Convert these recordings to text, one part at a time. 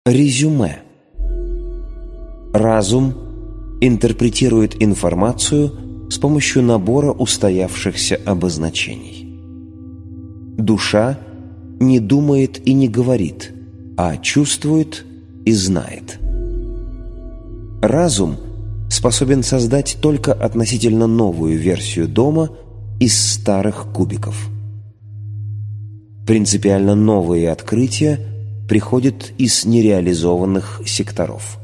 Резюме. Разум интерпретирует информацию с помощью набора устоявшихся обозначений. Душа не думает и не говорит, а чувствует и знает. Разум способен создать только относительно новую версию дома из старых кубиков. Принципиально новые открытия приходят из нереализованных секторов.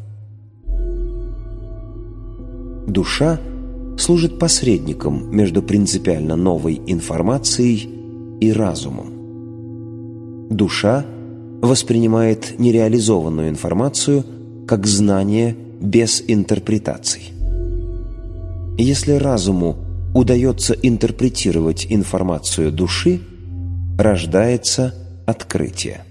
Душа служит посредником между принципиально новой информацией и разумом. Душа воспринимает нереализованную информацию как знание без интерпретаций. Если разуму удается интерпретировать информацию души, рождается открытие.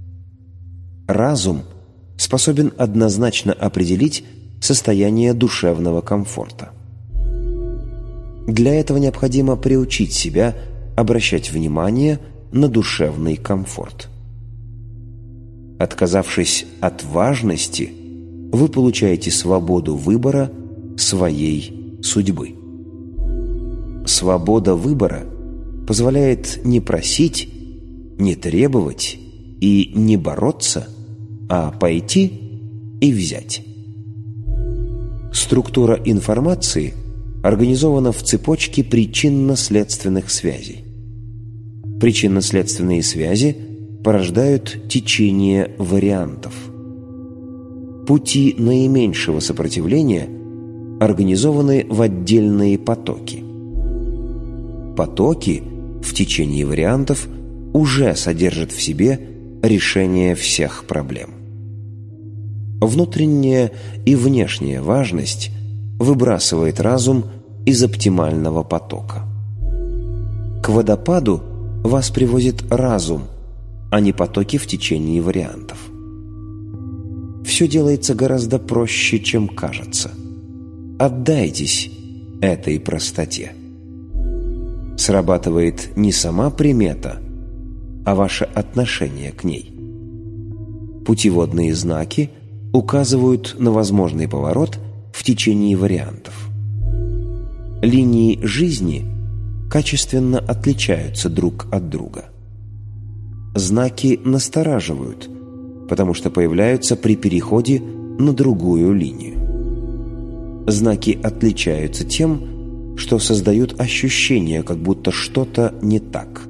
Разум способен однозначно определить состояние душевного комфорта. Для этого необходимо приучить себя обращать внимание на душевный комфорт. Отказавшись от важности, вы получаете свободу выбора своей судьбы. Свобода выбора позволяет не просить, не требовать и не бороться, а пойти и взять. Структура информации организована в цепочке причинно-следственных связей. Причинно-следственные связи порождают течение вариантов. Пути наименьшего сопротивления организованы в отдельные потоки. Потоки в течении вариантов уже содержат в себе решение всех проблем. Внутренняя и внешняя важность выбрасывает разум из оптимального потока. К водопаду вас приводит разум, а не потоки в течении вариантов. Все делается гораздо проще, чем кажется. Отдайтесь этой простоте. Срабатывает не сама примета, а ваше отношение к ней. Путеводные знаки указывают на возможный поворот в течение вариантов. Линии жизни качественно отличаются друг от друга. Знаки настораживают, потому что появляются при переходе на другую линию. Знаки отличаются тем, что создают ощущение, как будто что-то не так.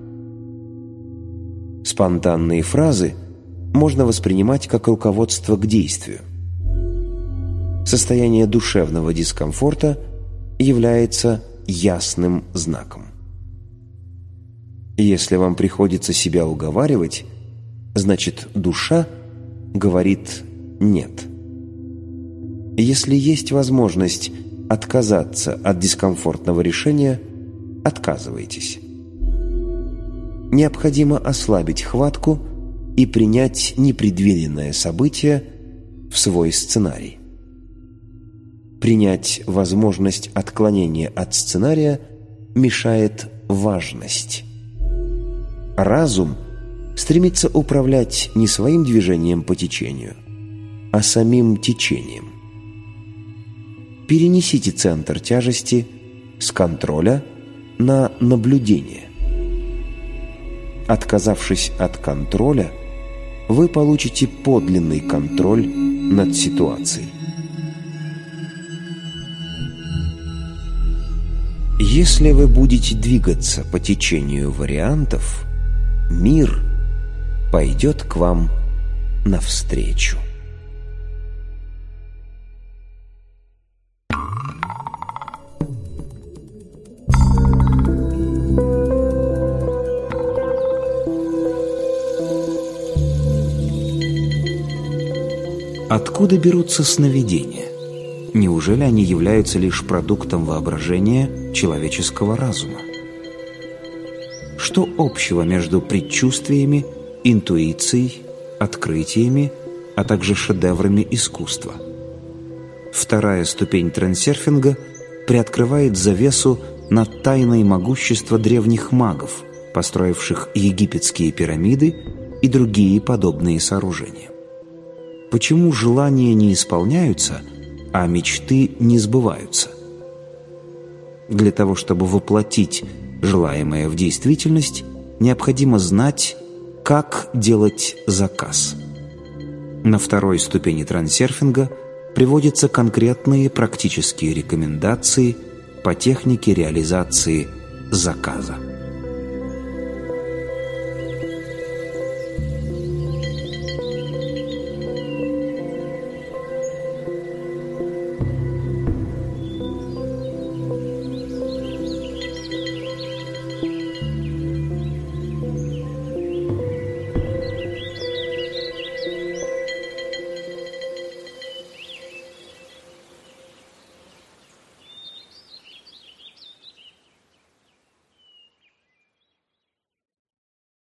Спонтанные фразы можно воспринимать как руководство к действию. Состояние душевного дискомфорта является ясным знаком. Если вам приходится себя уговаривать, значит, душа говорит «нет». Если есть возможность отказаться от дискомфортного решения, отказывайтесь. Необходимо ослабить хватку и принять непредвиденное событие в свой сценарий. Принять возможность отклонения от сценария мешает важность. Разум стремится управлять не своим движением по течению, а самим течением. Перенесите центр тяжести с контроля на наблюдение. Отказавшись от контроля, вы получите подлинный контроль над ситуацией. Если вы будете двигаться по течению вариантов, мир пойдет к вам навстречу. Откуда берутся сновидения? Неужели они являются лишь продуктом воображения человеческого разума? Что общего между предчувствиями, интуицией, открытиями, а также шедеврами искусства? Вторая ступень трансерфинга приоткрывает завесу над тайной могущества древних магов, построивших египетские пирамиды и другие подобные сооружения. почему желания не исполняются, а мечты не сбываются. Для того, чтобы воплотить желаемое в действительность, необходимо знать, как делать заказ. На второй ступени трансерфинга приводятся конкретные практические рекомендации по технике реализации заказа.